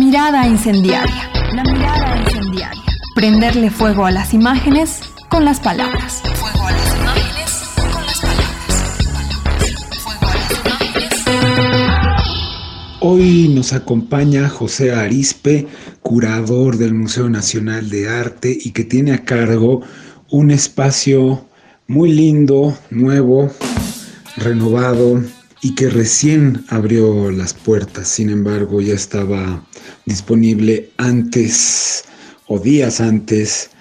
mirada incendiaria. La mirada incendiaria. Prenderle fuego a las imágenes con las palabras. Fuego a las imágenes con las palabras. Fuego a las imágenes. Hoy nos acompaña José Arizpe, curador del Museo Nacional de Arte y que tiene a cargo un espacio muy lindo, nuevo, renovado y que recién abrió las puertas. Sin embargo, ya estaba disponible antes o días antes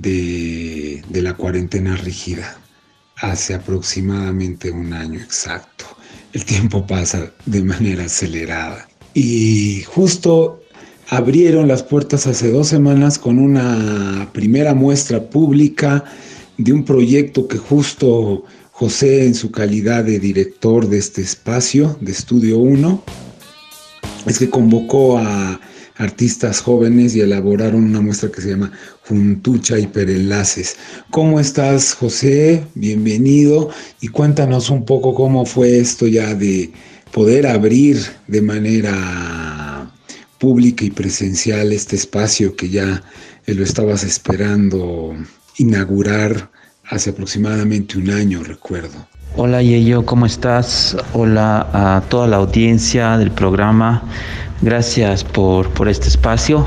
de la cuarentena rígida, hace aproximadamente un año exacto. El tiempo pasa de manera acelerada. Y justo abrieron las puertas hace 2 semanas con una primera muestra pública de un proyecto que justo José, en su calidad de director de este espacio, de Estudio 1, es que convocó a artistas jóvenes y elaboraron una muestra que se llama Juntucha Hiperenlaces. ¿Cómo estás, José? Bienvenido y cuéntanos un poco cómo fue esto ya de poder abrir de manera pública y presencial este espacio que ya lo estabas esperando inaugurar hace aproximadamente un año, recuerdo. Hola Yeyo, ¿cómo estás? Hola a toda la audiencia del programa. Gracias por este espacio.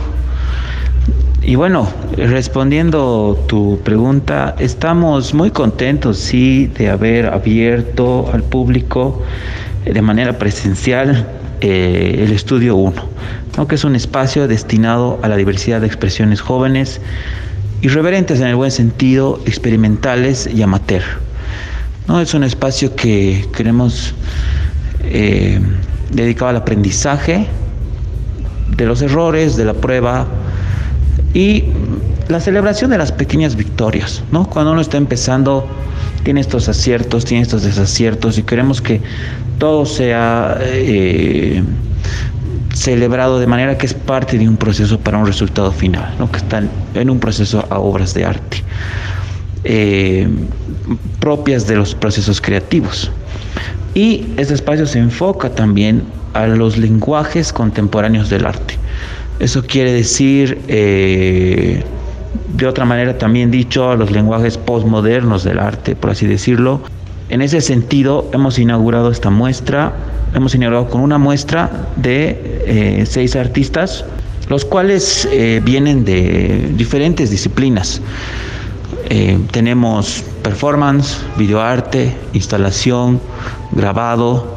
Y bueno, respondiendo tu pregunta, estamos muy contentos, sí, de haber abierto al público de manera presencial el Estudio 1, ¿no? Que es un espacio destinado a la diversidad de expresiones jóvenes, irreverentes en el buen sentido, experimentales y amateur, ¿no? Es un espacio que queremos dedicado al aprendizaje de los errores, de la prueba y la celebración de las pequeñas victorias, ¿no? Cuando uno está empezando, tiene estos aciertos, tiene estos desaciertos y queremos que todo sea celebrado de manera que es parte de un proceso para un resultado final, ¿no? Que están en un proceso a obras de arte propias de los procesos creativos. Y este espacio se enfoca también a los lenguajes contemporáneos del arte. Eso quiere decir, de otra manera también dicho, a los lenguajes postmodernos del arte, por así decirlo. En ese sentido, hemos inaugurado esta muestra. Hemos inaugurado con una muestra de 6 artistas, los cuales vienen de diferentes disciplinas. Tenemos performance, videoarte, instalación, grabado.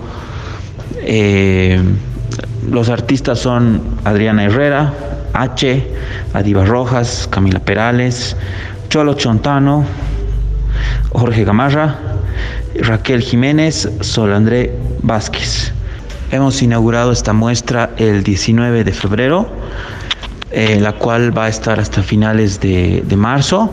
Los artistas son Adriana Herrera, H, Adiva Rojas, Camila Perales, Cholo Chontano, Jorge Gamarra, Raquel Jiménez, Sol André Vázquez. Hemos inaugurado esta muestra el 19 de febrero, la cual va a estar hasta finales de marzo.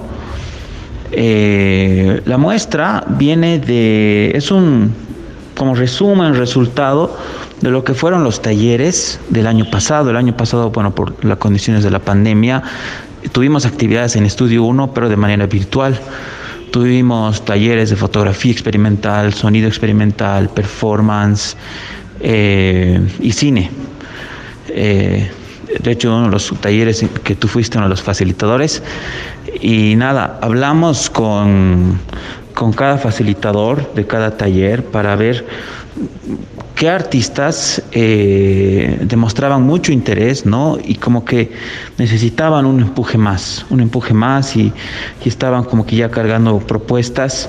La muestra es un como resumen, resultado de lo que fueron los talleres del año pasado. El año pasado, bueno, por las condiciones de la pandemia, tuvimos actividades en Estudio 1, pero de manera virtual. Tuvimos talleres de fotografía experimental, sonido experimental, performance y cine. De hecho, uno de los talleres que tú fuiste uno de los facilitadores. Y nada, hablamos con cada facilitador de cada taller para ver qué artistas demostraban mucho interés, ¿no? Y como que necesitaban un empuje más y estaban como que ya cargando propuestas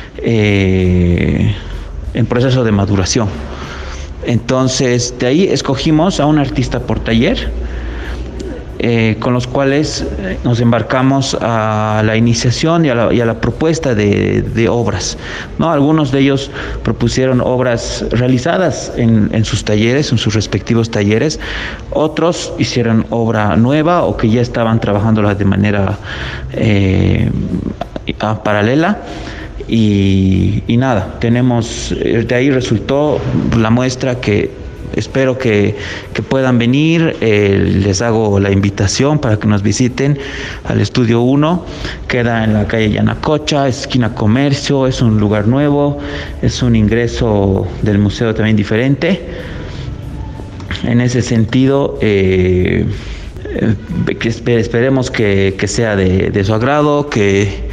en proceso de maduración. Entonces, de ahí escogimos a un artista por taller, con los cuales nos embarcamos a la iniciación y a la propuesta de obras, ¿no? Algunos de ellos propusieron obras realizadas en sus talleres, en sus respectivos talleres. Otros hicieron obra nueva o que ya estaban trabajándola de manera paralela. Y nada, de ahí resultó la muestra que espero que puedan venir. Les hago la invitación para que nos visiten al Estudio 1. Queda en la calle Yanacocha, esquina Comercio. Es un lugar nuevo, es un ingreso del museo también diferente. En ese sentido, esperemos que sea de su agrado, que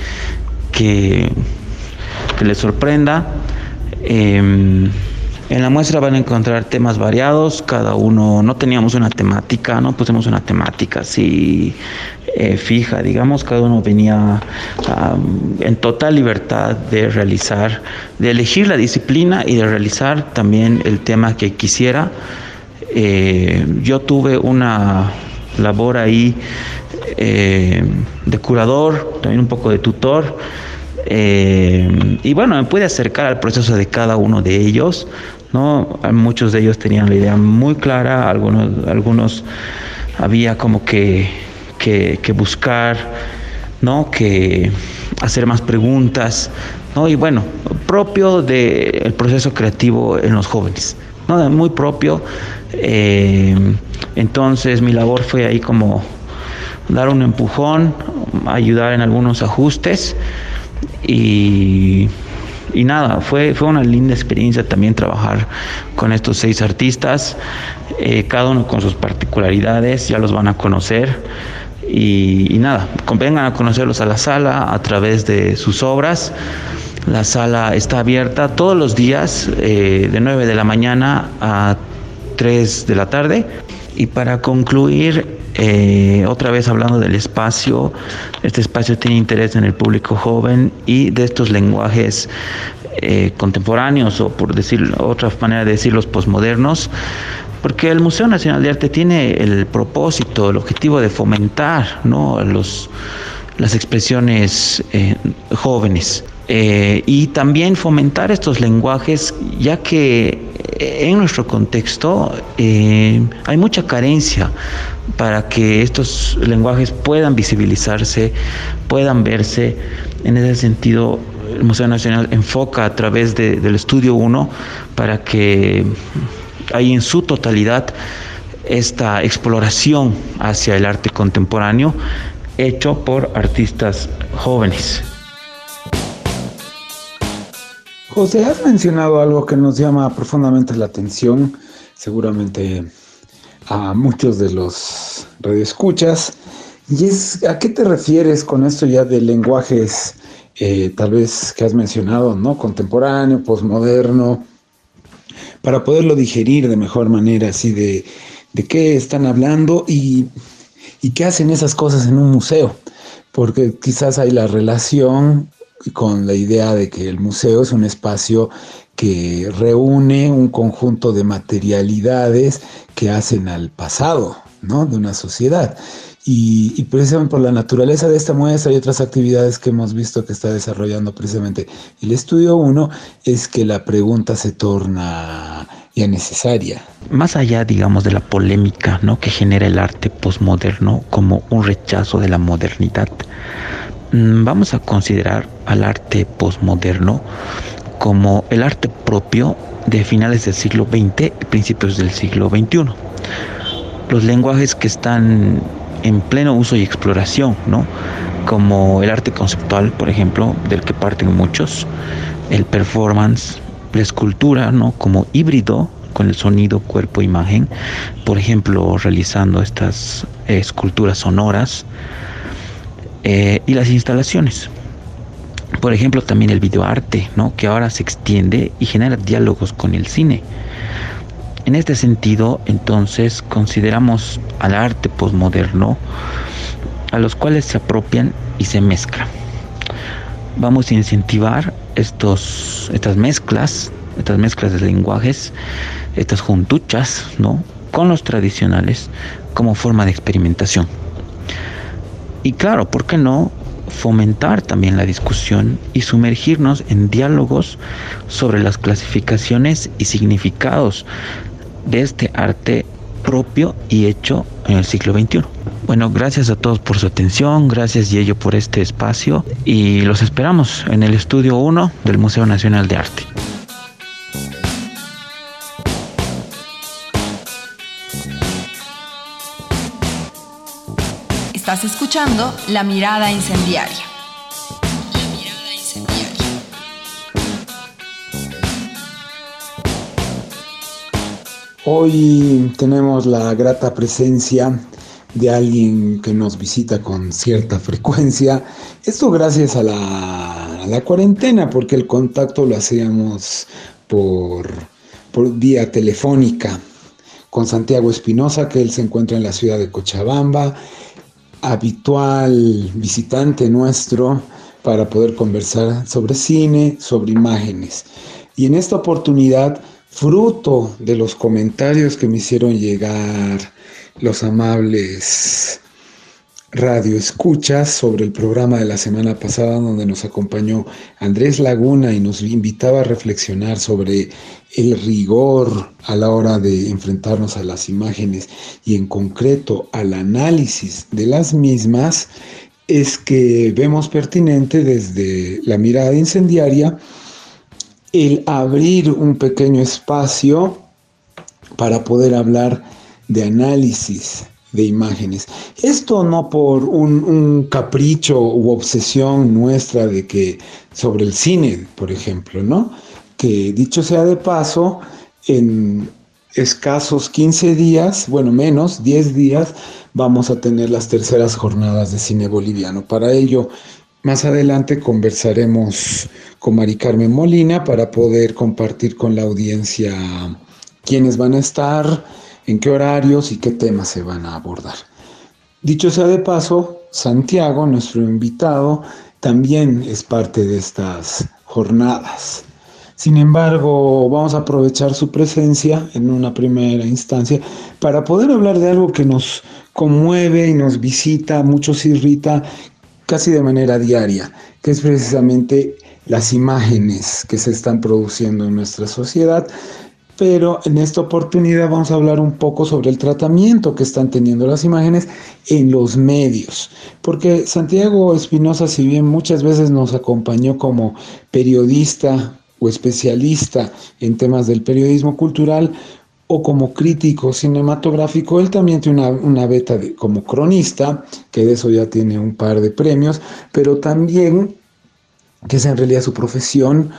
les sorprenda. En la muestra van a encontrar temas variados, cada uno, no teníamos una temática, no pusimos una temática así fija, digamos, cada uno venía en total libertad de realizar, de elegir la disciplina y de realizar también el tema que quisiera. Yo tuve una labor ahí de curador, también un poco de tutor. Y bueno, me pude acercar al proceso de cada uno de ellos, ¿no? Muchos de ellos tenían la idea muy clara, algunos había como que buscar, ¿no? Que hacer más preguntas, ¿no? Y bueno, propio del proceso creativo en los jóvenes, ¿no? Muy propio. Entonces mi labor fue ahí como dar un empujón, ayudar en algunos ajustes. Y nada, fue una linda experiencia también trabajar con estos 6 artistas, cada uno con sus particularidades, ya los van a conocer. Y nada, vengan a conocerlos a la sala a través de sus obras. La sala está abierta todos los días, de 9 de la mañana a 3 de la tarde. Y para concluir, otra vez hablando del espacio, este espacio tiene interés en el público joven y de estos lenguajes contemporáneos, o por decir otra manera de decirlos, posmodernos, porque el Museo Nacional de Arte tiene el propósito, el objetivo de fomentar, ¿no?, las expresiones jóvenes. Y también fomentar estos lenguajes, ya que en nuestro contexto hay mucha carencia para que estos lenguajes puedan visibilizarse, puedan verse. En ese sentido, el Museo Nacional enfoca a través del Estudio 1 para que hay en su totalidad esta exploración hacia el arte contemporáneo hecho por artistas jóvenes. José, has mencionado algo que nos llama profundamente la atención, seguramente a muchos de los radioescuchas, y es, ¿a qué te refieres con esto ya de lenguajes, tal vez que has mencionado, ¿no?, contemporáneo, posmoderno, para poderlo digerir de mejor manera, así de qué están hablando y qué hacen esas cosas en un museo? Porque quizás hay la relación con la idea de que el museo es un espacio que reúne un conjunto de materialidades que hacen al pasado, ¿no?, de una sociedad. Y precisamente por la naturaleza de esta muestra y otras actividades que hemos visto que está desarrollando precisamente el Estudio 1, es que la pregunta se torna ya necesaria. Más allá, digamos, de la polémica, ¿no?, que genera el arte posmoderno como un rechazo de la modernidad, vamos a considerar al arte posmoderno como el arte propio de finales del siglo XX y principios del siglo XXI. Los lenguajes que están en pleno uso y exploración, ¿no?, como el arte conceptual, por ejemplo, del que parten muchos, el performance, la escultura, ¿no?, como híbrido con el sonido, cuerpo, imagen, por ejemplo, realizando estas esculturas sonoras, y las instalaciones. Por ejemplo, también el videoarte, ¿no?, que ahora se extiende y genera diálogos con el cine. En este sentido, entonces, consideramos al arte posmoderno, a los cuales se apropian y se mezclan. Vamos a incentivar estas mezclas de lenguajes, estas juntuchas, ¿no?, con los tradicionales como forma de experimentación. Y claro, ¿por qué no fomentar también la discusión y sumergirnos en diálogos sobre las clasificaciones y significados de este arte propio y hecho en el siglo XXI? Bueno, gracias a todos por su atención, gracias Yello por este espacio y los esperamos en el Estudio 1 del Museo Nacional de Arte. Estás escuchando La Mirada Incendiaria. Hoy tenemos la grata presencia de alguien que nos visita con cierta frecuencia. Esto gracias a la cuarentena, porque el contacto lo hacíamos por, por vía telefónica con Santiago Espinosa, que él se encuentra en la ciudad de Cochabamba, habitual visitante nuestro para poder conversar sobre cine, sobre imágenes. Y en esta oportunidad, fruto de los comentarios que me hicieron llegar los amables radioescuchas sobre el programa de la semana pasada, donde nos acompañó Andrés Laguna y nos invitaba a reflexionar sobre el rigor a la hora de enfrentarnos a las imágenes y en concreto al análisis de las mismas, es que vemos pertinente desde la mirada incendiaria el abrir un pequeño espacio para poder hablar de análisis de imágenes. Esto no por un capricho u obsesión nuestra de que sobre el cine, por ejemplo, ¿no? Que dicho sea de paso, en escasos 15 días, bueno, menos, 10 días, vamos a tener las terceras jornadas de cine boliviano. Para ello, más adelante conversaremos con Mari Carmen Molina para poder compartir con la audiencia quiénes van a estar, en qué horarios y qué temas se van a abordar. Dicho sea de paso, Santiago, nuestro invitado, también es parte de estas jornadas. Sin embargo, vamos a aprovechar su presencia en una primera instancia para poder hablar de algo que nos conmueve y nos visita, muchos irrita casi de manera diaria, que es precisamente las imágenes que se están produciendo en nuestra sociedad. Pero en esta oportunidad vamos a hablar un poco sobre el tratamiento que están teniendo las imágenes en los medios. Porque Santiago Espinosa, si bien muchas veces nos acompañó como periodista o especialista en temas del periodismo cultural o como crítico cinematográfico, él también tiene una beta como cronista, que de eso ya tiene un par de premios, pero también, que es en realidad su profesión,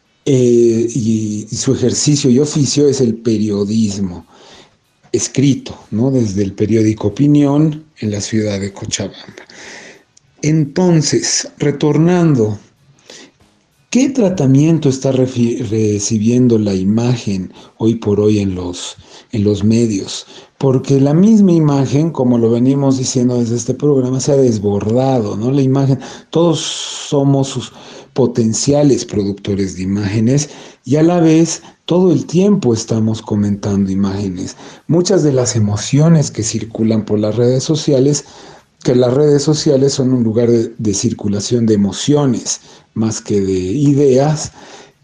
y su ejercicio y oficio es el periodismo escrito, ¿no? Desde el periódico Opinión en la ciudad de Cochabamba. Entonces, retornando, ¿qué tratamiento está recibiendo la imagen hoy por hoy en los medios? Porque la misma imagen, como lo venimos diciendo desde este programa, se ha desbordado, ¿no? La imagen, todos somos sus potenciales productores de imágenes y a la vez todo el tiempo estamos comentando imágenes. Muchas de las emociones que circulan por las redes sociales, que las redes sociales son un lugar de circulación de emociones más que de ideas,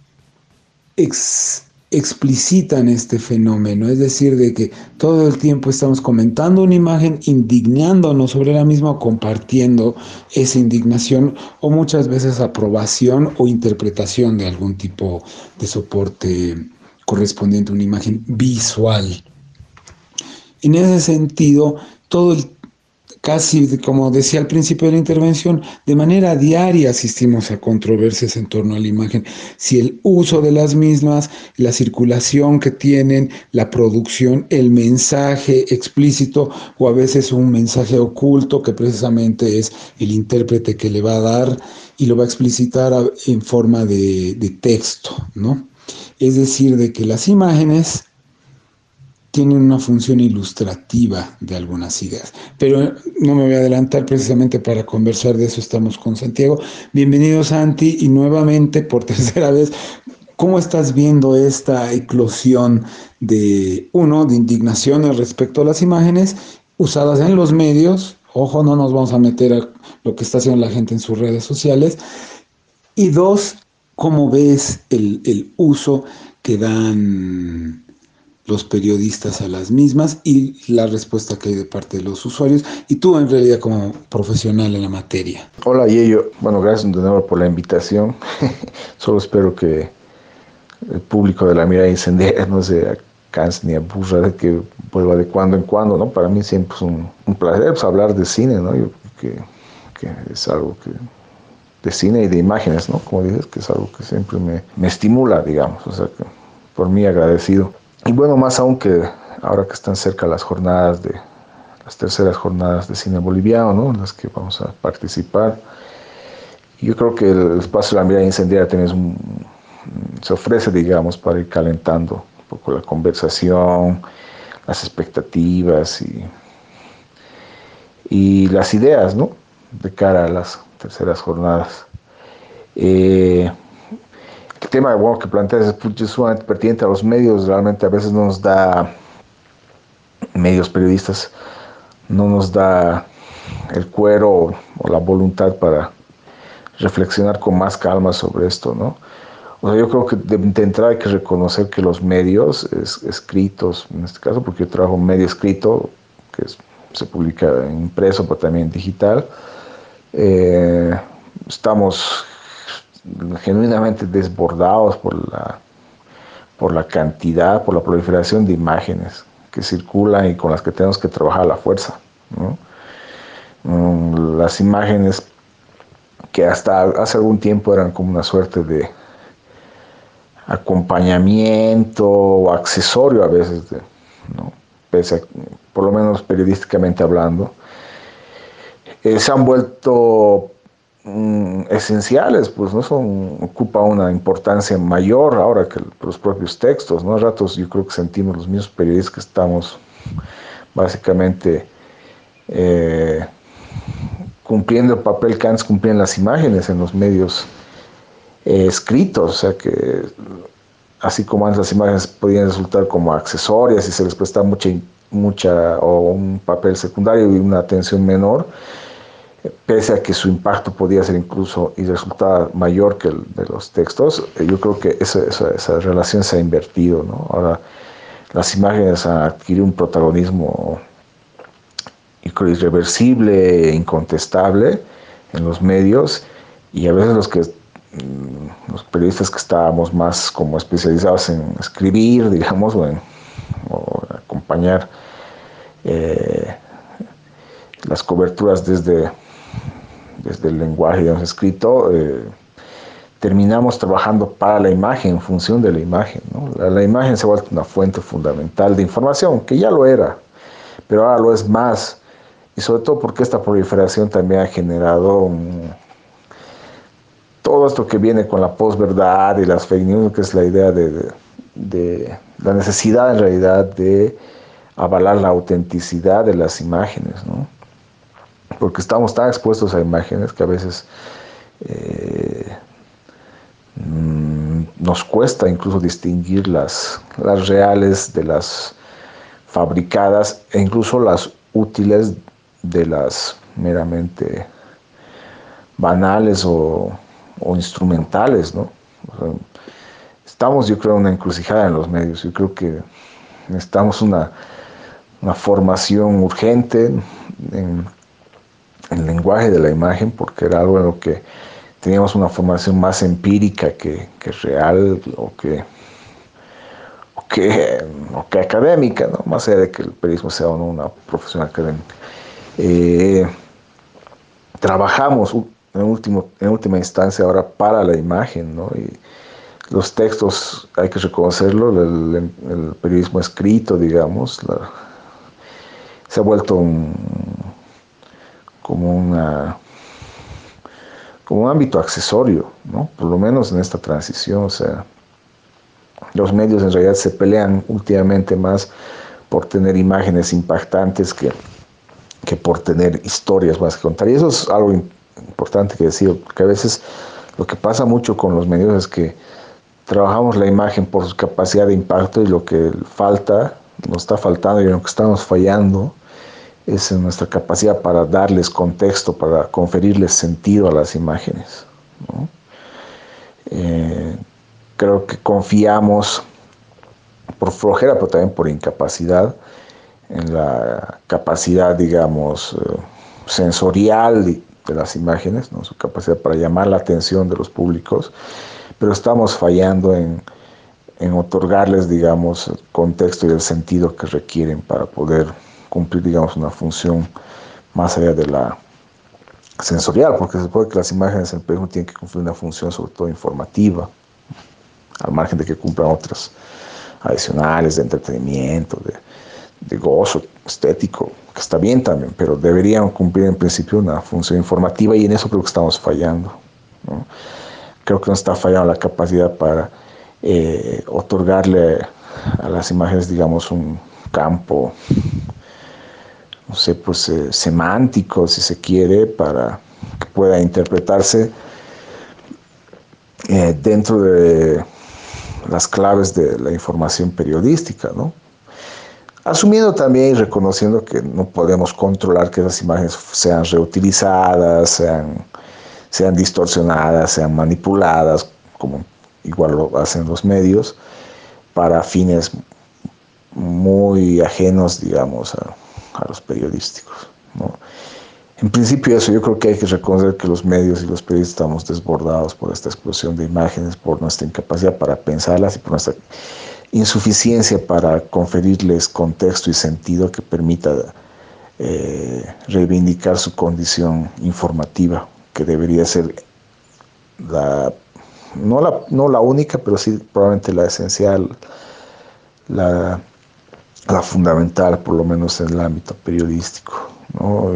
explicitan este fenómeno, es decir, de que todo el tiempo estamos comentando una imagen, indignándonos sobre la misma o compartiendo esa indignación o muchas veces aprobación o interpretación de algún tipo de soporte correspondiente a una imagen visual. En ese sentido, casi como decía al principio de la intervención, de manera diaria asistimos a controversias en torno a la imagen, si el uso de las mismas, la circulación que tienen, la producción, el mensaje explícito o a veces un mensaje oculto que precisamente es el intérprete que le va a dar y lo va a explicitar en forma de texto, ¿no? Es decir, de que las imágenes tienen una función ilustrativa de algunas ideas. Pero no me voy a adelantar, precisamente para conversar de eso estamos con Santiago. Bienvenido, Santi, y nuevamente, por tercera vez, ¿cómo estás viendo esta eclosión de indignación respecto a las imágenes usadas en los medios? Ojo, no nos vamos a meter a lo que está haciendo la gente en sus redes sociales. Y dos, ¿cómo ves el uso que dan los periodistas a las mismas y la respuesta que hay de parte de los usuarios y tú en realidad como profesional en la materia? Hola, Yeyo. Bueno, gracias de nuevo por la invitación. Solo espero que el público de la mirada incendiaria no se canse ni aburra de que vuelva de cuando en cuando, ¿no? Para mí siempre es un placer pues, hablar de cine, ¿no? Yo creo que es algo que de cine y de imágenes, ¿no? Como dices, que es algo que siempre me estimula, digamos, o sea que por mí agradecido. Y bueno, más aún que ahora que están cerca las terceras jornadas de cine boliviano, ¿no? En las que vamos a participar. Yo creo que el espacio de la mirada incendiaria también se ofrece, digamos, para ir calentando un poco la conversación, las expectativas y las ideas, ¿no? De cara a las terceras jornadas. El tema bueno, que planteas es sumamente pertinente a los medios, realmente a veces no nos da, medios periodistas, no nos da el cuero o la voluntad para reflexionar con más calma sobre esto, ¿no? O sea, yo creo que de entrada hay que reconocer que los medios escritos, en este caso, porque yo trabajo en medio escrito, se publica en impreso, pero también digital, estamos genuinamente desbordados por la cantidad, por la proliferación de imágenes que circulan y con las que tenemos que trabajar a la fuerza, ¿no? Las imágenes que hasta hace algún tiempo eran como una suerte de acompañamiento o accesorio a veces, ¿no? Pese a, por lo menos periodísticamente hablando, se han vuelto esenciales, pues no ocupa una importancia mayor ahora que los propios textos, ¿no? A ratos yo creo que sentimos los mismos periodistas que estamos básicamente cumpliendo el papel que antes cumplían las imágenes en los medios escritos, o sea que así como antes las imágenes podían resultar como accesorias y se les prestaba mucha o un papel secundario y una atención menor, pese a que su impacto podía ser incluso y resultaba mayor que el de los textos, yo creo que esa relación se ha invertido, ¿no? Ahora las imágenes han adquirido un protagonismo irreversible e incontestable en los medios, y a veces los periodistas que estábamos más como especializados en escribir, digamos, o acompañar las coberturas desde el lenguaje, digamos, escrito, terminamos trabajando para la imagen, en función de la imagen, ¿no? La imagen se ha vuelto una fuente fundamental de información, que ya lo era, pero ahora lo es más, y sobre todo porque esta proliferación también ha generado todo esto que viene con la posverdad y las fake news, que es la idea de la necesidad en realidad de avalar la autenticidad de las imágenes, ¿no? Porque estamos tan expuestos a imágenes que a veces nos cuesta incluso distinguir las reales de las fabricadas e incluso las útiles de las meramente banales o instrumentales, ¿no? O sea, estamos, yo creo, en una encrucijada en los medios. Yo creo que necesitamos una formación urgente en el lenguaje de la imagen, porque era algo en lo que teníamos una formación más empírica que real o que académica, ¿no? Más allá de que el periodismo sea o no una profesión académica. Trabajamos en última instancia ahora para la imagen, ¿no? Y los textos, hay que reconocerlo, el periodismo escrito, digamos, se ha vuelto como un ámbito accesorio, ¿no? Por lo menos en esta transición. O sea, los medios en realidad se pelean últimamente más por tener imágenes impactantes que por tener historias más que contar. Y eso es algo importante que decir, porque a veces lo que pasa mucho con los medios es que trabajamos la imagen por su capacidad de impacto, y lo que nos está faltando y en lo que estamos fallando es en nuestra capacidad para darles contexto, para conferirles sentido a las imágenes, ¿no? Creo que confiamos por flojera, pero también por incapacidad, en la capacidad, digamos, sensorial de las imágenes, ¿no? Su capacidad para llamar la atención de los públicos, pero estamos fallando en otorgarles, digamos, el contexto y el sentido que requieren para poder cumplir, digamos, una función más allá de la sensorial, porque se supone que las imágenes en el periodismo tienen que cumplir una función sobre todo informativa, al margen de que cumplan adicionales de entretenimiento, de gozo estético, que está bien también, pero deberían cumplir en principio una función informativa, y en eso creo que estamos fallando, ¿no? Creo que nos está fallando la capacidad para otorgarle a las imágenes, digamos, un campo, no sé, pues semántico, si se quiere, para que pueda interpretarse dentro de las claves de la información periodística, ¿no? Asumiendo también y reconociendo que no podemos controlar que esas imágenes sean reutilizadas, sean distorsionadas, sean manipuladas, como igual lo hacen los medios, para fines muy ajenos, digamos, a los periodísticos, ¿no? En principio eso, yo creo que hay que reconocer que los medios y los periodistas estamos desbordados por esta explosión de imágenes, por nuestra incapacidad para pensarlas y por nuestra insuficiencia para conferirles contexto y sentido que permita reivindicar su condición informativa, que debería ser no la única, pero sí probablemente la esencial, la fundamental, por lo menos en el ámbito periodístico, ¿no?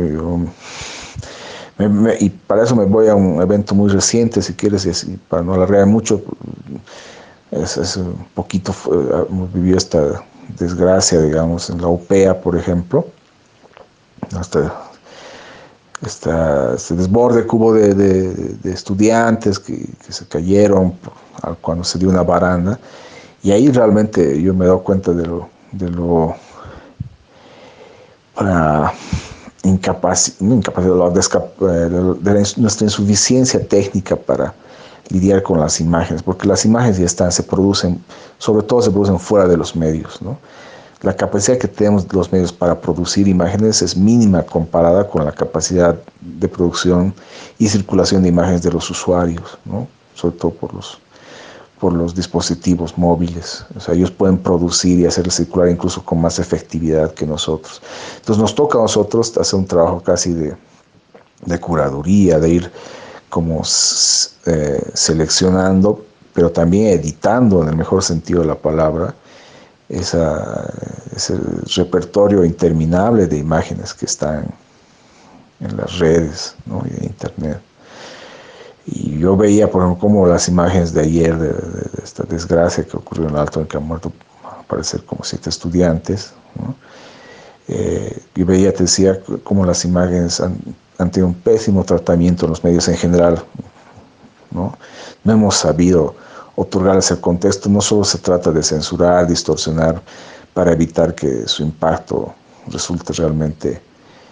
Y para eso me voy a un evento muy reciente, si quieres, y así, para no alargar mucho. Es un poquito, hemos vivido esta desgracia, digamos, en la UPEA, por ejemplo, este desborde que hubo de estudiantes que se cayeron cuando se dio una baranda, y ahí realmente yo me he dado cuenta de nuestra insuficiencia técnica para lidiar con las imágenes, porque las imágenes ya están, sobre todo se producen fuera de los medios, ¿no? La capacidad que tenemos los medios para producir imágenes es mínima comparada con la capacidad de producción y circulación de imágenes de los usuarios, ¿no? Sobre todo por los dispositivos móviles. O sea, ellos pueden producir y hacer circular incluso con más efectividad que nosotros. Entonces nos toca a nosotros hacer un trabajo casi de curaduría, de ir como seleccionando, pero también editando en el mejor sentido de la palabra, ese repertorio interminable de imágenes que están en las redes, ¿no? Y en internet. Y yo veía, por ejemplo, cómo las imágenes de ayer de esta desgracia que ocurrió en el Alto, en que han muerto, al parecer, como 7 estudiantes, ¿no? Yo veía, te decía, cómo las imágenes han tenido un pésimo tratamiento en los medios en general, ¿no? No hemos sabido otorgarles el contexto. No solo se trata de censurar, distorsionar, para evitar que su impacto resulte realmente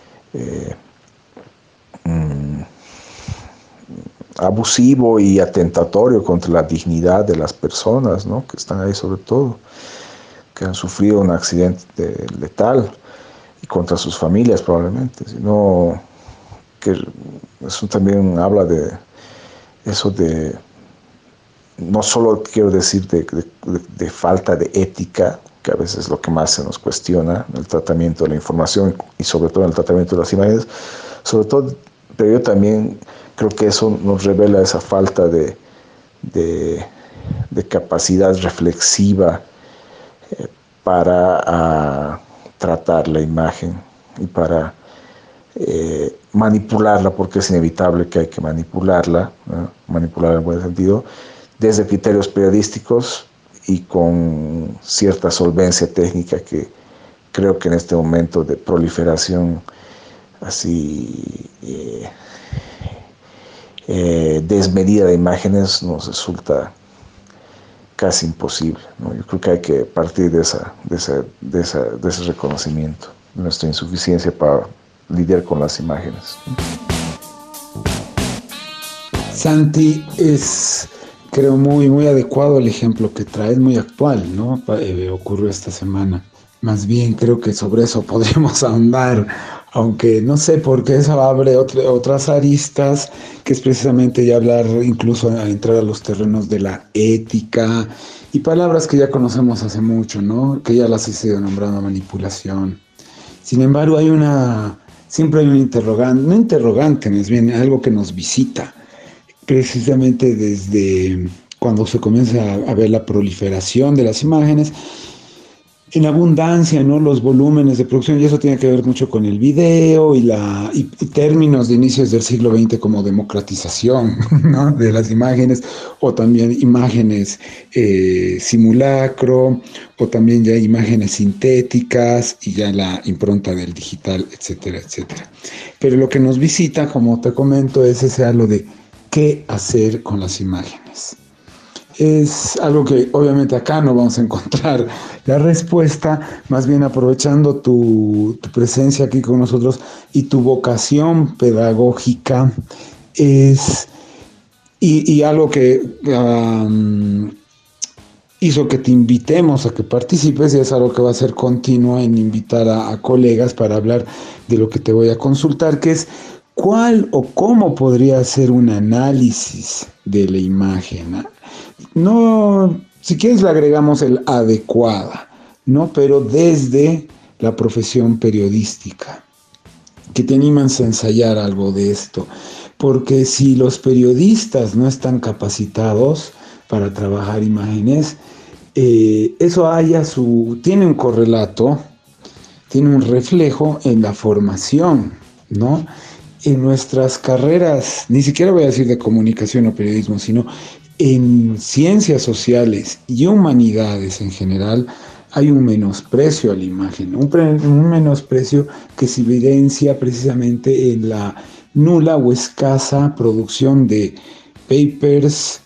abusivo y atentatorio contra la dignidad de las personas, ¿no? Que están ahí, sobre todo, que han sufrido un accidente letal, y contra sus familias probablemente, sino que eso también habla de eso, de no solo quiero decir de falta de ética, que a veces es lo que más se nos cuestiona en el tratamiento de la información y sobre todo en el tratamiento de las imágenes, sobre todo, pero yo también creo que eso nos revela esa falta de capacidad reflexiva para tratar la imagen y para manipularla, porque es inevitable que hay que manipularla, ¿no? Manipular en buen sentido, desde criterios periodísticos y con cierta solvencia técnica que creo que en este momento de proliferación así desmedida de imágenes nos resulta casi imposible, ¿no? Yo creo que hay que partir de ese reconocimiento de nuestra insuficiencia para lidiar con las imágenes. Santi, creo muy adecuado el ejemplo que traes, muy actual, ¿no? Ocurrió esta semana. Más bien creo que sobre eso podríamos ahondar, aunque no sé, porque eso abre otras aristas, que es precisamente ya hablar, incluso a entrar a los terrenos de la ética y palabras que ya conocemos hace mucho, ¿no? Que ya las he sido nombrando manipulación. Sin embargo, siempre hay un interrogante, no interrogante, más bien algo que nos visita, precisamente desde cuando se comienza a ver la proliferación de las imágenes, en abundancia, ¿no? Los volúmenes de producción, y eso tiene que ver mucho con el video y términos de inicios del siglo XX como democratización, ¿no? De las imágenes, o también imágenes simulacro, o también ya imágenes sintéticas, y ya la impronta del digital, etcétera, etcétera. Pero lo que nos visita, como te comento, es ese halo de qué hacer con las imágenes. Es algo que obviamente acá no vamos a encontrar la respuesta, más bien aprovechando tu presencia aquí con nosotros y tu vocación pedagógica, y algo que hizo que te invitemos a que participes, y es algo que va a ser continuo en invitar a colegas para hablar de lo que te voy a consultar, que es cuál o cómo podría ser un análisis de la imagen. No, si quieres le agregamos el adecuada, ¿no? Pero desde la profesión periodística, que te animas a ensayar algo de esto, porque si los periodistas no están capacitados para trabajar imágenes, eso tiene un correlato, tiene un reflejo en la formación, ¿no? En nuestras carreras, ni siquiera voy a decir de comunicación o periodismo, sino en ciencias sociales y humanidades en general, hay un menosprecio a la imagen, un menosprecio que se evidencia precisamente en la nula o escasa producción de papers,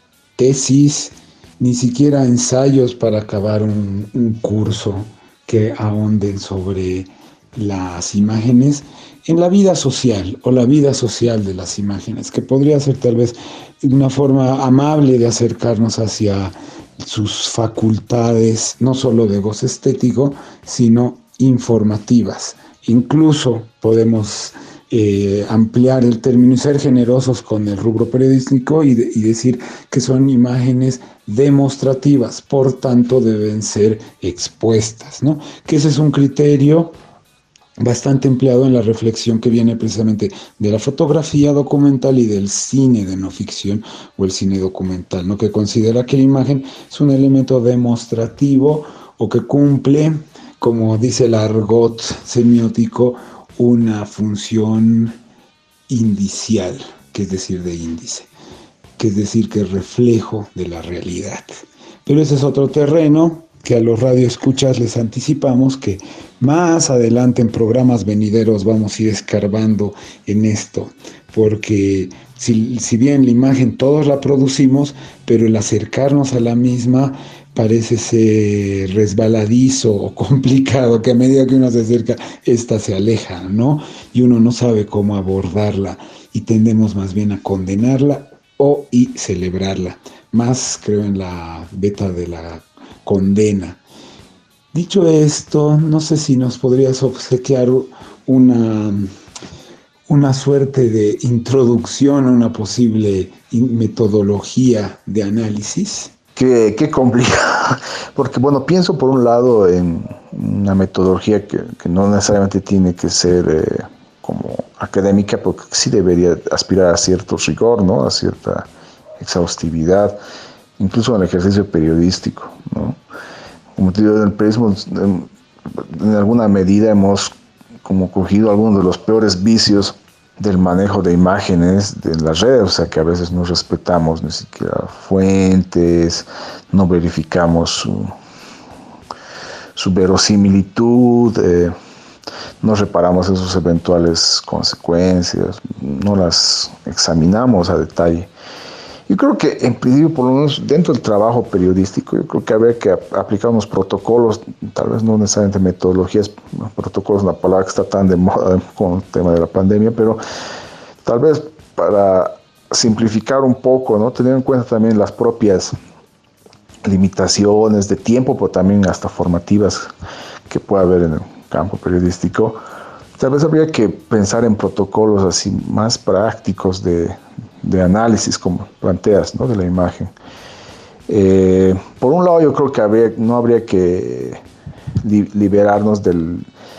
tesis, ni siquiera ensayos para acabar un curso que ahonden sobre las imágenes en la vida social, o la vida social de las imágenes, que podría ser tal vez una forma amable de acercarnos hacia sus facultades, no solo de goce estético, sino informativas. Incluso podemos ampliar el término y ser generosos con el rubro periodístico y decir que son imágenes demostrativas, por tanto deben ser expuestas, ¿no? Que ese es un criterio bastante empleado en la reflexión que viene precisamente de la fotografía documental y del cine de no ficción o el cine documental, ¿no? Que considera que la imagen es un elemento demostrativo o que cumple, como dice el argot semiótico, una función indicial, que es decir, de índice, que es decir, que es reflejo de la realidad. Pero ese es otro terreno que a los radioescuchas les anticipamos que más adelante en programas venideros vamos a ir escarbando en esto, porque si bien la imagen todos la producimos, pero el acercarnos a la misma parece ser resbaladizo o complicado, que a medida que uno se acerca, esta se aleja, ¿no? Y uno no sabe cómo abordarla y tendemos más bien a condenarla y celebrarla. Más creo en la beta de la condena. Dicho esto, no sé si nos podrías obsequiar una suerte de introducción a una posible metodología de análisis. Qué complicado, porque bueno, pienso por un lado en una metodología que no necesariamente tiene que ser como académica, porque sí debería aspirar a cierto rigor, ¿no? A cierta exhaustividad, incluso en el ejercicio periodístico, ¿no? Como te digo, en el periodismo en alguna medida hemos como cogido algunos de los peores vicios del manejo de imágenes de las redes, o sea que a veces no respetamos ni siquiera fuentes, no verificamos su verosimilitud, no reparamos esos eventuales consecuencias, no las examinamos a detalle. Yo creo que en principio, por lo menos dentro del trabajo periodístico, yo creo que habría que aplicar unos protocolos, tal vez no necesariamente metodologías, protocolos es una palabra que está tan de moda con el tema de la pandemia, pero tal vez para simplificar un poco, ¿no? Tener en cuenta también las propias limitaciones de tiempo, pero también hasta formativas que puede haber en el campo periodístico. Tal vez habría que pensar en protocolos así más prácticos de análisis, como planteas, ¿no? De la imagen. Por un lado, yo creo que no habría que liberarnos del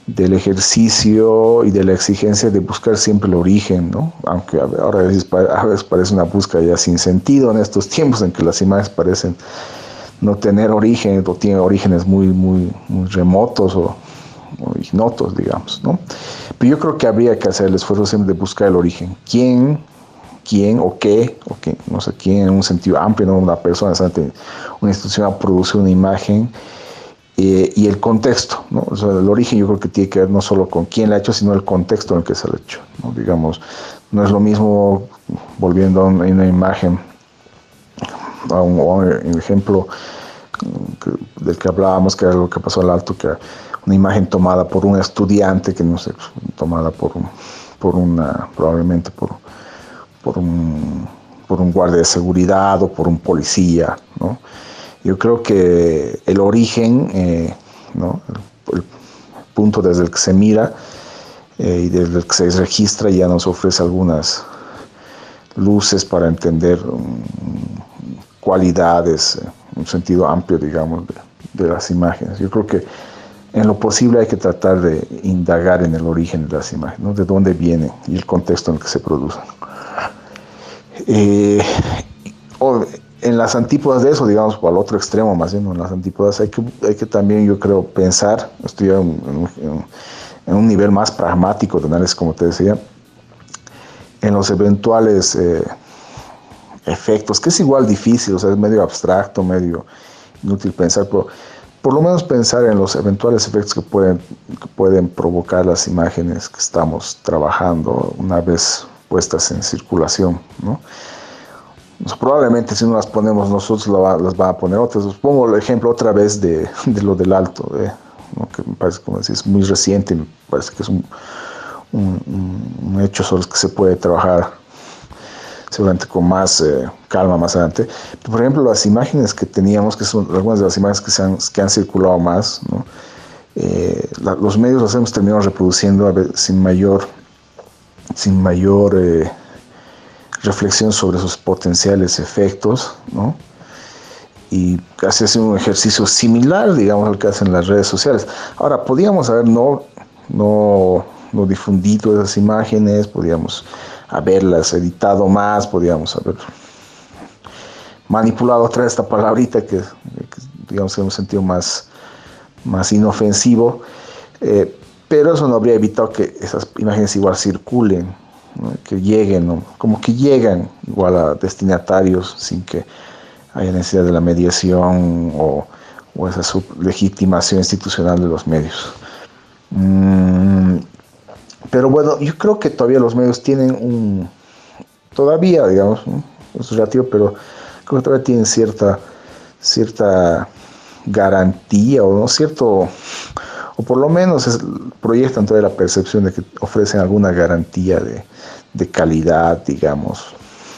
del ejercicio y de la exigencia de buscar siempre el origen, ¿no? Aunque ahora a veces parece una búsqueda ya sin sentido en estos tiempos en que las imágenes parecen no tener origen o tienen orígenes muy remotos o ignotos, digamos, ¿no? Pero yo creo que habría que hacer el esfuerzo siempre de buscar el origen. ¿Quién o qué, no sé quién en un sentido amplio, no una persona, una institución ha producido una imagen y el contexto, ¿no? O sea, el origen yo creo que tiene que ver no solo con quién la ha hecho, sino el contexto en el que se lo ha hecho, ¿no? Digamos, no es lo mismo, volviendo a una imagen, a un ejemplo del que hablábamos, que era lo que pasó al Alto, que era una imagen tomada por un estudiante, que no sé, tomada probablemente por un guardia de seguridad o por un policía, ¿no? Yo creo que el origen, ¿no? el punto desde el que se mira y desde el que se registra ya nos ofrece algunas luces para entender cualidades, un sentido amplio, digamos, de las imágenes. Yo creo que en lo posible hay que tratar de indagar en el origen de las imágenes, ¿no? De dónde vienen y el contexto en el que se producen. En las antípodas de eso, digamos, o al otro extremo más bien, en las antípodas hay que también, yo creo, pensar, estoy en un nivel más pragmático de análisis, como te decía, en los eventuales efectos, que es igual difícil, o sea, es medio abstracto, medio inútil pensar, pero por lo menos pensar en los eventuales efectos que pueden provocar las imágenes que estamos trabajando una vez puestas en circulación, ¿no? Probablemente si no las ponemos nosotros las van a poner otras. Os pongo el ejemplo otra vez de lo del Alto, ¿no? Que me parece, como decís, muy reciente, me parece que es un hecho sobre el que se puede trabajar seguramente con más calma más adelante. Por ejemplo, las imágenes que teníamos, que son algunas de las imágenes que han circulado más, ¿no? Los medios las hemos terminado reproduciendo sin mayor reflexión sobre sus potenciales efectos, ¿no? Y casi hace un ejercicio similar, digamos, al que hacen las redes sociales. Ahora, podíamos haber no difundido esas imágenes, podíamos haberlas editado más, podíamos haber manipulado otra vez esta palabrita que digamos, en un sentido más inofensivo, pero eso no habría evitado que esas imágenes igual circulen, ¿no? Que lleguen, ¿no? Como que llegan igual a destinatarios sin que haya necesidad de la mediación o esa sublegitimación institucional de los medios. Pero bueno, yo creo que todavía los medios tienen todavía, digamos, ¿no? Es relativo, pero creo que todavía tienen cierta garantía o por lo menos proyectan todavía la percepción de que ofrecen alguna garantía de calidad, digamos,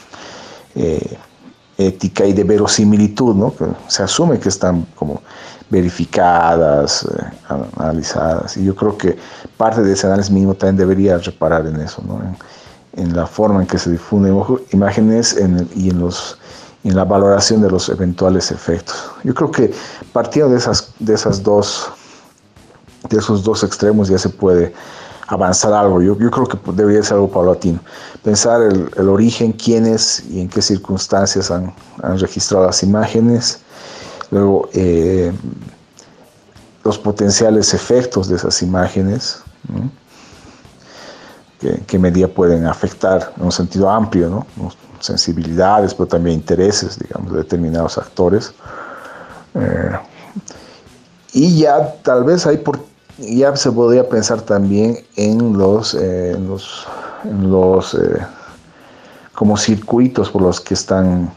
ética y de verosimilitud, ¿no? Que se asume que están como verificadas, analizadas, y yo creo que parte de ese análisis mínimo también debería reparar en eso, ¿no? En la forma en que se difunden imágenes y en la valoración de los eventuales efectos. Yo creo que partiendo de esos dos extremos ya se puede avanzar algo. Yo creo que debería ser algo paulatino. Pensar el origen, quiénes y en qué circunstancias han registrado las imágenes. Luego, los potenciales efectos de esas imágenes, ¿no? ¿Qué medida pueden afectar en un sentido amplio, ¿no? Sensibilidades, pero también intereses, digamos, de determinados actores. Y ya tal vez ya se podría pensar también en los como circuitos por los que están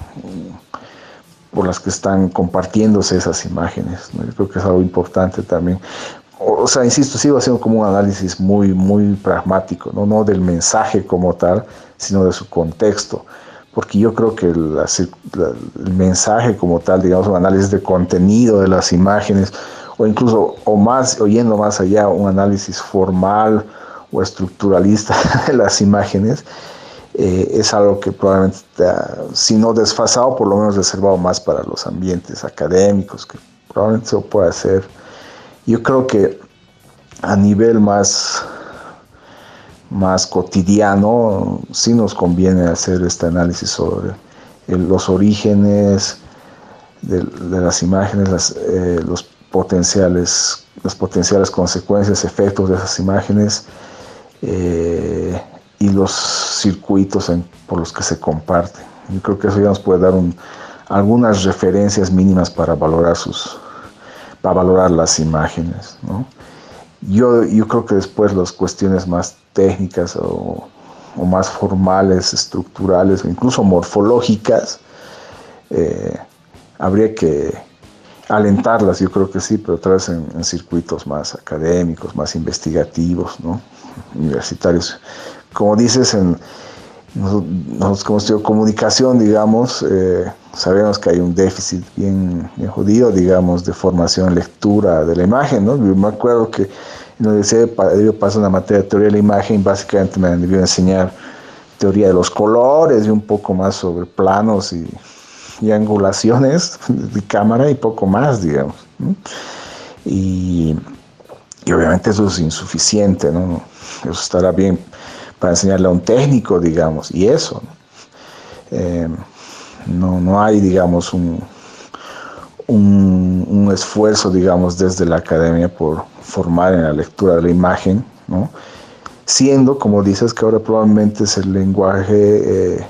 compartiéndose esas imágenes, ¿no? Yo creo que es algo importante también. O sea, insisto, sigo haciendo como un análisis muy pragmático, no del mensaje como tal, sino de su contexto, porque yo creo que el mensaje como tal, digamos, un análisis de contenido de las imágenes, o incluso, yendo más allá, un análisis formal o estructuralista de las imágenes, es algo que probablemente está, si no desfasado, por lo menos reservado más para los ambientes académicos, que probablemente se puede hacer. Yo creo que a nivel más cotidiano, sí nos conviene hacer este análisis sobre los orígenes de las imágenes, las potenciales consecuencias, efectos de esas imágenes, y los circuitos por los que se comparten. Yo creo que eso ya nos puede dar algunas referencias mínimas para valorar las imágenes, ¿no? Yo creo que después las cuestiones más técnicas o más formales, estructurales o incluso morfológicas, habría que alentarlas, yo creo que sí, pero otra vez en circuitos más académicos, más investigativos, ¿no? Universitarios. Como dices, nosotros como estudio comunicación, digamos, sabemos que hay un déficit bien jodido, digamos, de formación en lectura de la imagen, ¿no? Yo me acuerdo que en la universidad yo pasé una materia de teoría de la imagen, básicamente me debió enseñar teoría de los colores y un poco más sobre planos y angulaciones de cámara y poco más, digamos, ¿no? Y obviamente eso es insuficiente, ¿no? Eso estará bien para enseñarle a un técnico, digamos, y eso, ¿no? No hay, digamos, un esfuerzo, digamos, desde la academia por formar en la lectura de la imagen, ¿no? Siendo, como dices, que ahora probablemente es el lenguaje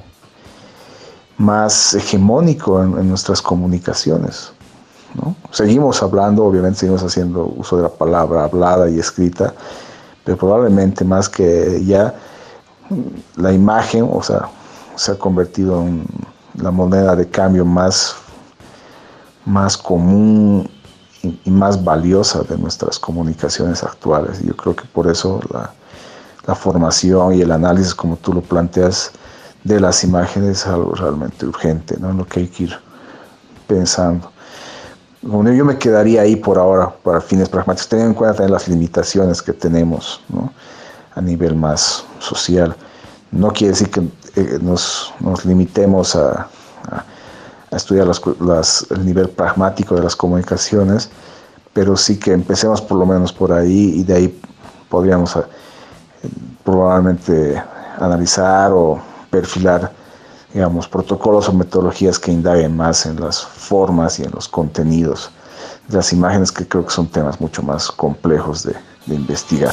más hegemónico en nuestras comunicaciones, ¿no? Seguimos hablando, obviamente seguimos haciendo uso de la palabra hablada y escrita, pero probablemente más que ya la imagen, o sea, se ha convertido en la moneda de cambio más común y más valiosa de nuestras comunicaciones actuales. Yo creo que por eso la formación y el análisis, como tú lo planteas, de las imágenes es algo realmente urgente, ¿no? En lo que hay que ir pensando. Bueno, yo me quedaría ahí por ahora para fines pragmáticos, teniendo en cuenta también las limitaciones que tenemos, ¿no? A nivel más social. No quiere decir que nos limitemos a estudiar el nivel pragmático de las comunicaciones, pero sí que empecemos por lo menos por ahí y de ahí podríamos probablemente analizar o perfilar, digamos, protocolos o metodologías que indaguen más en las formas y en los contenidos de las imágenes, que creo que son temas mucho más complejos de investigar.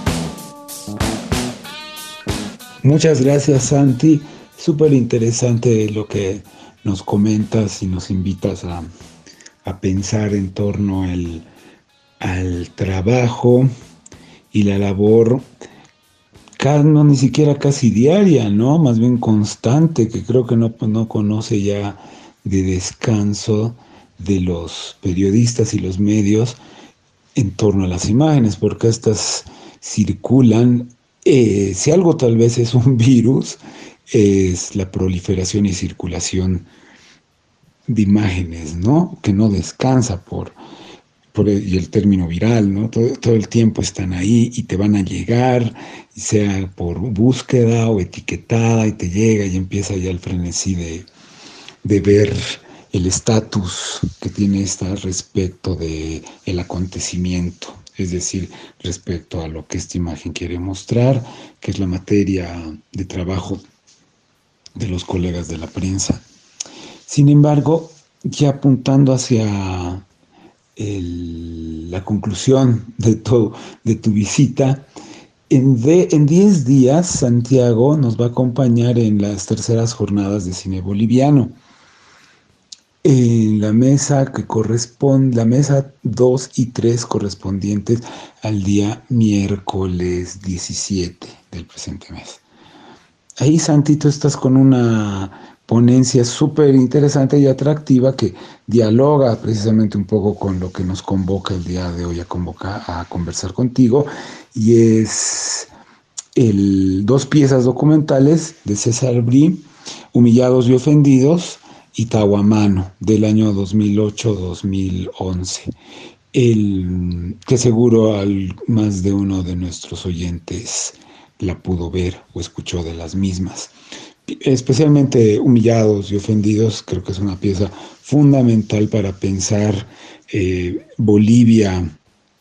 Muchas gracias, Santi. Súper interesante lo que nos comentas y nos invitas a pensar en torno al trabajo y la labor, no ni siquiera casi diaria, ¿no? Más bien constante, que creo que no conoce ya de descanso de los periodistas y los medios en torno a las imágenes, porque estas circulan. Si algo tal vez es un virus, es la proliferación y circulación de imágenes, ¿no? Que no descansa y el término viral, ¿no? Todo el tiempo están ahí y te van a llegar, sea por búsqueda o etiquetada, y te llega y empieza ya el frenesí de ver el estatus que tiene esta respecto del acontecimiento, es decir, respecto a lo que esta imagen quiere mostrar, que es la materia de trabajo de los colegas de la prensa. Sin embargo, ya apuntando hacia la conclusión de tu visita, en 10 días Santiago nos va a acompañar en las terceras jornadas de cine boliviano, en la mesa que corresponde, la mesa 2 y 3 correspondientes al día miércoles 17 del presente mes. Ahí, Santi, tú estás con una ponencia súper interesante y atractiva que dialoga precisamente un poco con lo que nos convoca el día de hoy a conversar contigo, y es 2 piezas documentales de César Brí, Humillados y Ofendidos, y Tahuamano, del año 2008-2011, que seguro más de uno de nuestros oyentes la pudo ver o escuchó de las mismas. Especialmente Humillados y Ofendidos, creo que es una pieza fundamental para pensar Bolivia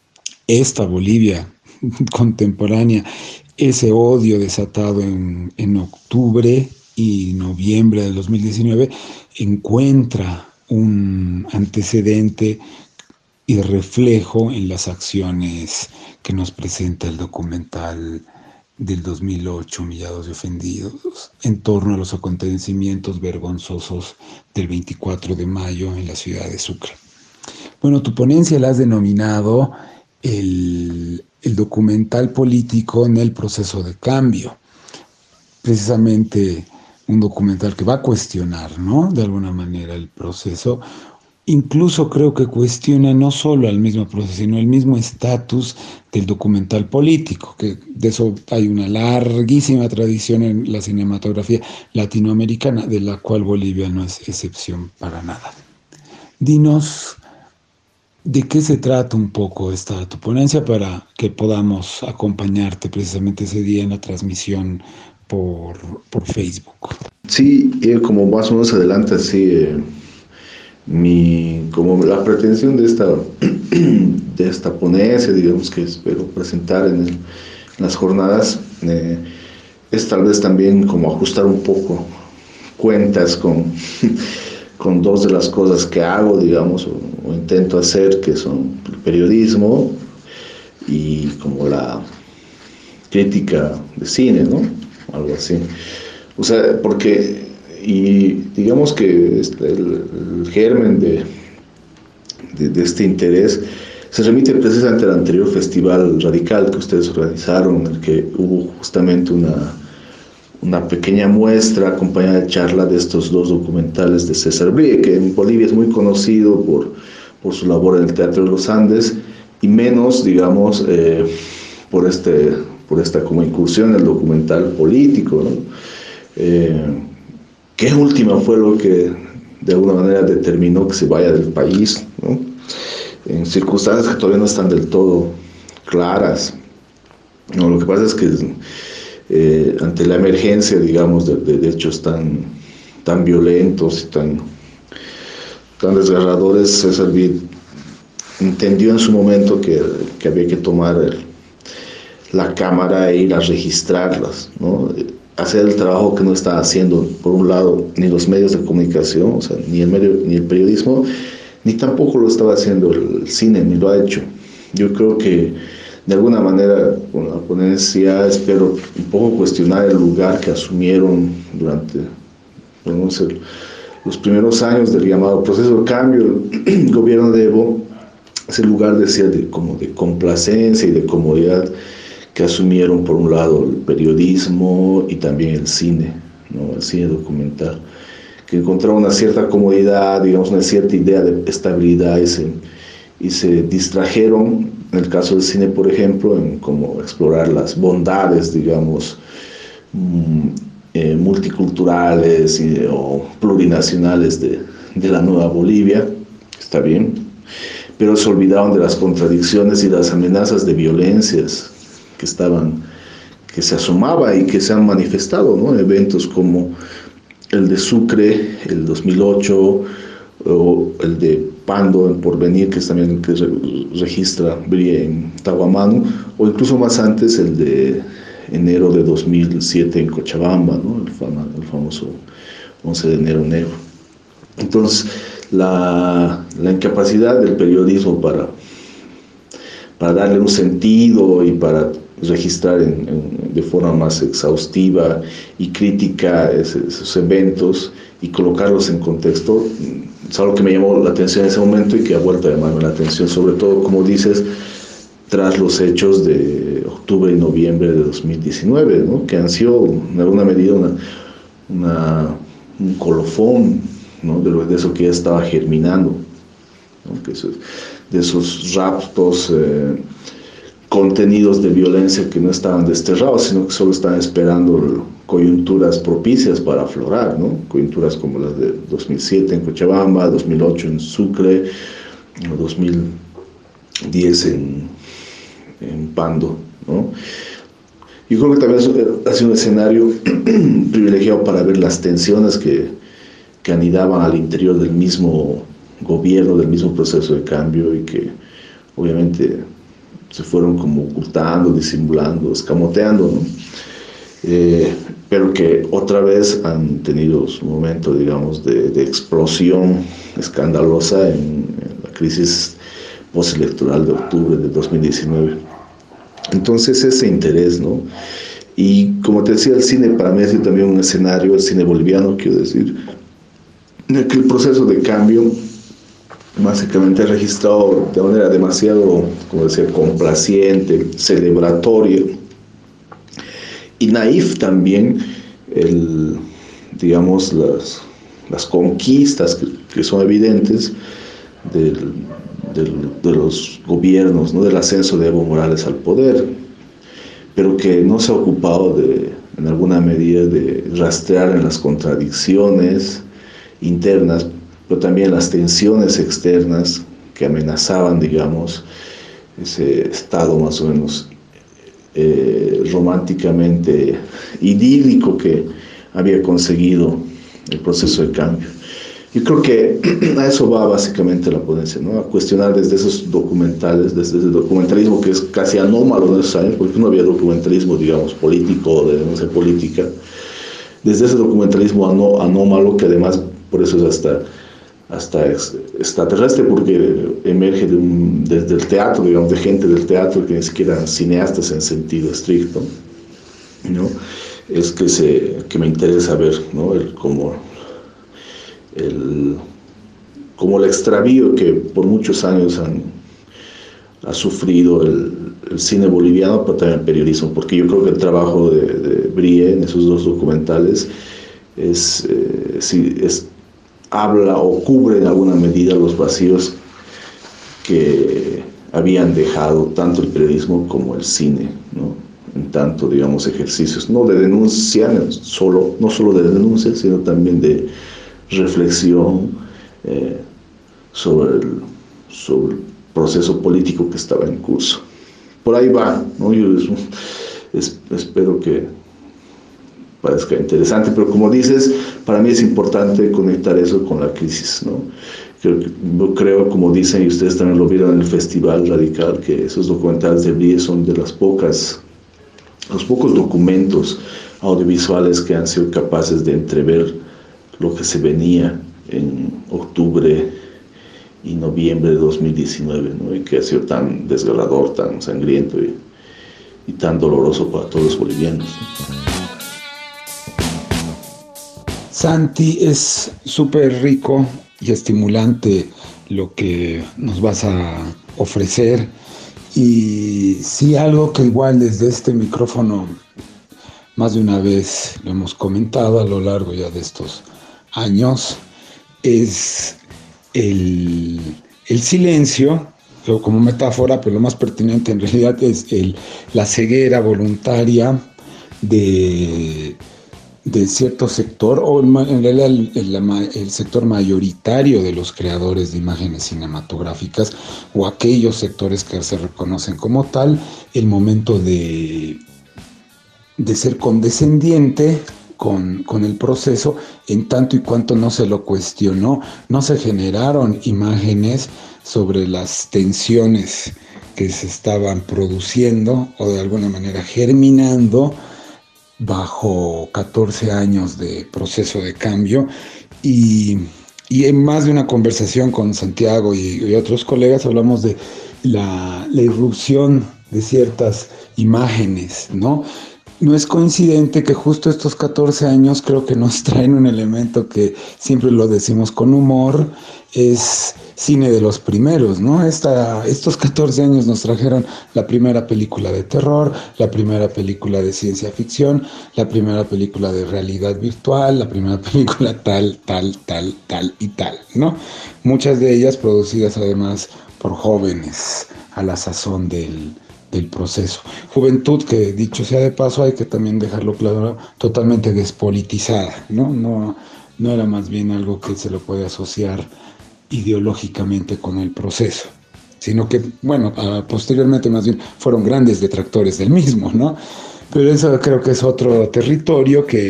esta Bolivia contemporánea, ese odio desatado en octubre y noviembre del 2019 encuentra un antecedente y reflejo en las acciones que nos presenta el documental del 2008, Humillados y Ofendidos, en torno a los acontecimientos vergonzosos del 24 de mayo en la ciudad de Sucre. Bueno, tu ponencia la has denominado el documental político en el proceso de cambio. Precisamente un documental que va a cuestionar, ¿no?, de alguna manera el proceso. Incluso creo que cuestiona no solo al mismo proceso, sino el mismo estatus del documental político, que de eso hay una larguísima tradición en la cinematografía latinoamericana, de la cual Bolivia no es excepción para nada. Dinos de qué se trata un poco tu ponencia para que podamos acompañarte precisamente ese día en la transmisión por Facebook. Sí, como más o menos adelante, así, como la pretensión de esta ponencia, digamos, que espero presentar en las jornadas, es tal vez también como ajustar un poco cuentas con dos de las cosas que hago, digamos, o intento hacer, que son el periodismo y como la crítica de cine, ¿no? Algo así. O sea, porque, y digamos que el germen de este interés se remite precisamente al anterior festival radical que ustedes organizaron, en el que hubo justamente una pequeña muestra acompañada de charla de estos dos documentales de César Brie, que en Bolivia es muy conocido por su labor en el Teatro de los Andes, y menos, digamos, por esta como incursión en el documental político, ¿no? Que última fue lo que de alguna manera determinó que se vaya del país, ¿no?, en circunstancias que todavía no están del todo claras, ¿no? Lo que pasa es que ante la emergencia, digamos, de hechos tan violentos y tan desgarradores, César Brie entendió en su momento que había que tomar la cámara e ir a registrarlas, ¿no? Hacer el trabajo que no está haciendo, por un lado, ni los medios de comunicación, o sea, ni el periodismo, ni tampoco lo estaba haciendo el cine, ni lo ha hecho. Yo creo que de alguna manera con la ponencia espero un poco cuestionar el lugar que asumieron durante, podemos decir, los primeros años del llamado proceso de cambio. El gobierno de Evo, ese lugar, decía, como de complacencia y de comodidad que asumieron, por un lado, el periodismo y también el cine, ¿no?, el cine documental, que encontraron una cierta comodidad, digamos, una cierta idea de estabilidad, y se distrajeron, en el caso del cine, por ejemplo, en cómo explorar las bondades, digamos, multiculturales o plurinacionales de la nueva Bolivia. Está bien, pero se olvidaron de las contradicciones y las amenazas de violencias que se asomaba y que se han manifestado, ¿no?, eventos como el de Sucre, el 2008, o el de Pando, en Porvenir, que es también el que registra Brie en Tahuamanu, o incluso más antes el de enero de 2007 en Cochabamba, ¿no?, el famoso 11 de enero negro. Entonces, la incapacidad del periodismo para darle un sentido y para registrar de forma más exhaustiva y crítica esos eventos y colocarlos en contexto, es algo que me llamó la atención en ese momento y que ha vuelto a llamarme la atención, sobre todo, como dices, tras los hechos de octubre y noviembre de 2019, ¿no?, que han sido en alguna medida un colofón, ¿no?, de eso que ya estaba germinando, ¿no?, de esos raptos contenidos de violencia que no estaban desterrados, sino que solo estaban esperando coyunturas propicias para aflorar, ¿no?, coyunturas como las de 2007 en Cochabamba, 2008 en Sucre, 2010 en Pando, ¿no? Yo creo que también ha sido un escenario privilegiado para ver las tensiones que anidaban al interior del mismo gobierno, del mismo proceso de cambio, y que obviamente se fueron como ocultando, disimulando, escamoteando, ¿no? Pero que otra vez han tenido su momento, digamos, de explosión escandalosa en la crisis postelectoral de octubre de 2019. Entonces ese interés, ¿no? Y como te decía, el cine para mí ha sido también un escenario, el cine boliviano, quiero decir, en el que el proceso de cambio básicamente ha registrado de manera demasiado, como decía, complaciente, celebratoria y naif también, digamos, las conquistas que son evidentes de los gobiernos, ¿no? Del ascenso de Evo Morales al poder, pero que no se ha ocupado en alguna medida de rastrear en las contradicciones internas, pero también las tensiones externas que amenazaban, digamos, ese estado más o menos románticamente idílico que había conseguido el proceso de cambio. Yo creo que a eso va básicamente la ponencia, ¿no? A cuestionar desde esos documentales, desde ese documentalismo que es casi anómalo en esos años, porque no había documentalismo, digamos, político o de denuncia política, desde ese documentalismo anómalo, que además por eso es hasta extraterrestre, porque emerge desde el teatro, digamos, de gente del teatro que ni siquiera eran cineastas en sentido estricto, ¿no? Es que me interesa ver, ¿no? Como el extravío que por muchos años ha sufrido el cine boliviano, pero también el periodismo, porque yo creo que el trabajo de Brie en esos dos documentales habla o cubre en alguna medida los vacíos que habían dejado tanto el periodismo como el cine, ¿no? En tanto, digamos, ejercicios, no de denuncia, no solo de denuncia, sino también de reflexión sobre el proceso político que estaba en curso. Por ahí va, ¿no? Yo espero que parezca interesante, pero como dices, para mí es importante conectar eso con la crisis, ¿no? Creo, como dicen, y ustedes también lo vieron en el Festival Radical, que esos documentales de Brie son de los pocos documentos audiovisuales que han sido capaces de entrever lo que se venía en octubre y noviembre de 2019, ¿no? Y que ha sido tan desgarrador, tan sangriento y tan doloroso para todos los bolivianos, ¿no? Santi, es súper rico y estimulante lo que nos vas a ofrecer, y sí, algo que igual desde este micrófono más de una vez lo hemos comentado a lo largo ya de estos años, es el silencio como metáfora, pero lo más pertinente en realidad es la ceguera voluntaria de cierto sector, o en realidad el sector mayoritario de los creadores de imágenes cinematográficas, o aquellos sectores que se reconocen como tal, el momento de ser condescendiente con el proceso, en tanto y cuanto no se lo cuestionó, no se generaron imágenes sobre las tensiones que se estaban produciendo o de alguna manera germinando bajo 14 años de proceso de cambio. Y en más de una conversación con Santiago y otros colegas hablamos de la irrupción de ciertas imágenes, ¿no? No es coincidente que justo estos 14 años creo que nos traen un elemento que siempre lo decimos con humor, es cine de los primeros, ¿no? Estos 14 años nos trajeron la primera película de terror, la primera película de ciencia ficción, la primera película de realidad virtual, la primera película tal y tal, ¿no? Muchas de ellas producidas además por jóvenes a la sazón del proceso. Juventud que, dicho sea de paso, hay que también dejarlo claro, totalmente despolitizada, ¿no? No era más bien algo que se lo puede asociar ideológicamente con el proceso, sino que, bueno, posteriormente más bien fueron grandes detractores del mismo, ¿no? Pero eso creo que es otro territorio que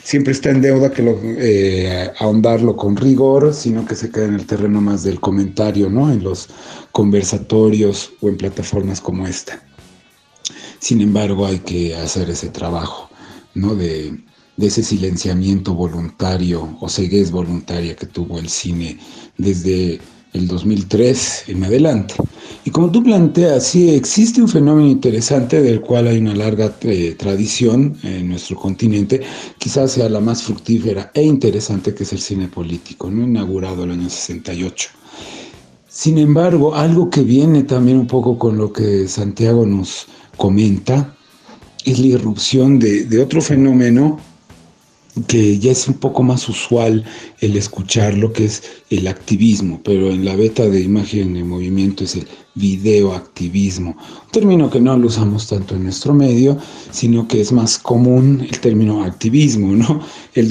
siempre está en deuda que ahondarlo con rigor, sino que se queda en el terreno más del comentario, ¿no? En los conversatorios o en plataformas como esta. Sin embargo, hay que hacer ese trabajo, ¿no? De ese silenciamiento voluntario o ceguez voluntaria que tuvo el cine desde el 2003 en adelante. Y como tú planteas, sí existe un fenómeno interesante del cual hay una larga tradición en nuestro continente, quizás sea la más fructífera e interesante, que es el cine político, ¿no? Inaugurado el año 68. Sin embargo, algo que viene también un poco con lo que Santiago nos comenta es la irrupción de otro fenómeno que ya es un poco más usual el escucharlo, que es el activismo, pero en la beta de Imagen en Movimiento es el videoactivismo, un término que no lo usamos tanto en nuestro medio, sino que es más común el término activismo, ¿no? El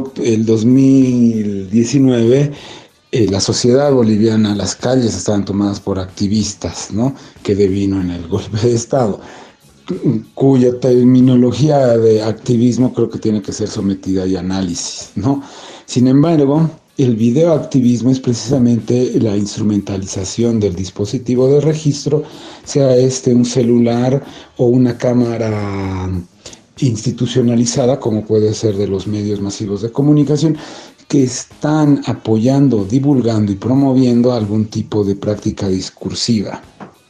2019 la sociedad boliviana, las calles estaban tomadas por activistas, ¿no? Que devino en el golpe de Estado, cuya terminología de activismo creo que tiene que ser sometida a análisis, ¿no? Sin embargo, el videoactivismo es precisamente la instrumentalización del dispositivo de registro, sea un celular o una cámara institucionalizada, como puede ser de los medios masivos de comunicación, que están apoyando, divulgando y promoviendo algún tipo de práctica discursiva.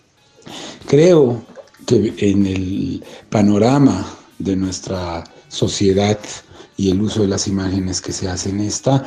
Creo que en el panorama de nuestra sociedad y el uso de las imágenes que se hace en esta,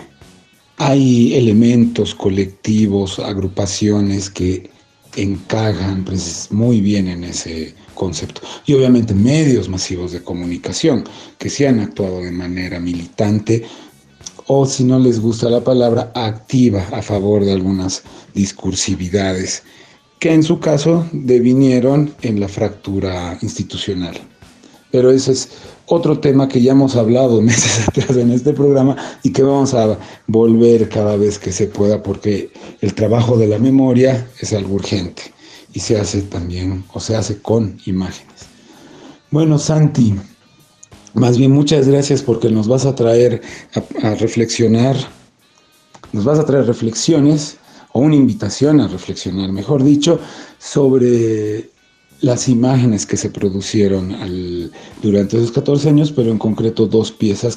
hay elementos colectivos, agrupaciones que encajan muy bien en ese concepto. Y obviamente medios masivos de comunicación que sí han actuado de manera militante, o si no les gusta la palabra, activa a favor de algunas discursividades que en su caso devinieron en la fractura institucional. Pero ese es otro tema que ya hemos hablado meses atrás en este programa y que vamos a volver cada vez que se pueda, porque el trabajo de la memoria es algo urgente y se hace también, o se hace con imágenes. Bueno, Santi, más bien muchas gracias, porque nos vas a traer a reflexionar, nos vas a traer reflexiones, o una invitación a reflexionar, mejor dicho, sobre las imágenes que se producieron durante esos 14 años, pero en concreto 2 piezas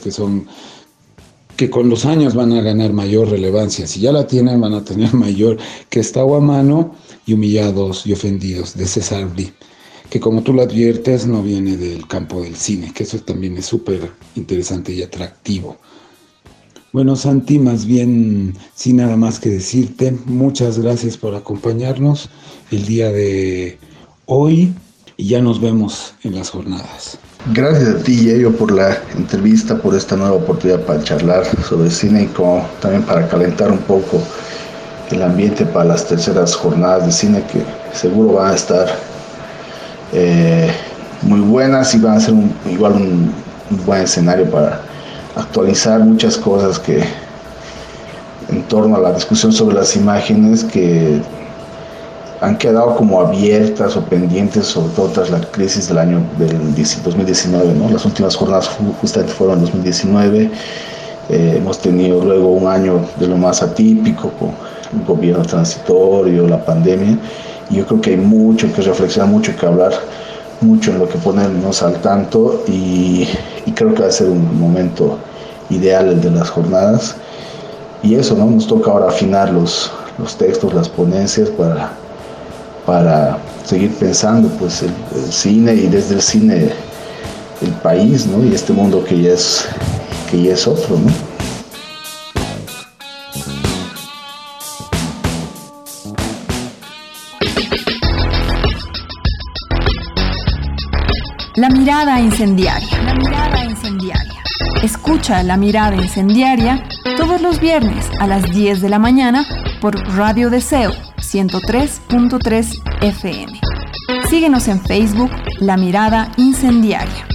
que con los años van a ganar mayor relevancia. Si ya la tienen, van a tener mayor, que está a mano, y Humillados y Ofendidos, de César Brie, que como tú lo adviertes, no viene del campo del cine, que eso también es súper interesante y atractivo. Bueno, Santi, más bien, sin nada más que decirte, muchas gracias por acompañarnos el día de hoy y ya nos vemos en las jornadas. Gracias a ti, Yayo, por la entrevista, por esta nueva oportunidad para charlar sobre cine y también para calentar un poco el ambiente para las terceras jornadas de cine, que seguro van a estar muy buenas y van a ser igual un buen escenario para actualizar muchas cosas que en torno a la discusión sobre las imágenes que han quedado como abiertas o pendientes, sobre todo tras la crisis del 2019, ¿no? Las últimas jornadas justamente fueron en 2019. Hemos tenido luego un año de lo más atípico, con el gobierno transitorio, la pandemia, y yo creo que hay mucho que reflexionar, mucho que hablar, mucho en lo que ponernos al tanto, y creo que va a ser un momento ideal el de las jornadas. Y eso, ¿no? Nos toca ahora afinar los textos, las ponencias para seguir pensando pues el cine, y desde el cine el país, ¿no? Y este mundo que ya es otro, ¿no? La mirada incendiaria. La mirada incendiaria. Escucha La Mirada Incendiaria todos los viernes a las 10 de la mañana por Radio Deseo 103.3 FM. Síguenos en Facebook, La Mirada Incendiaria.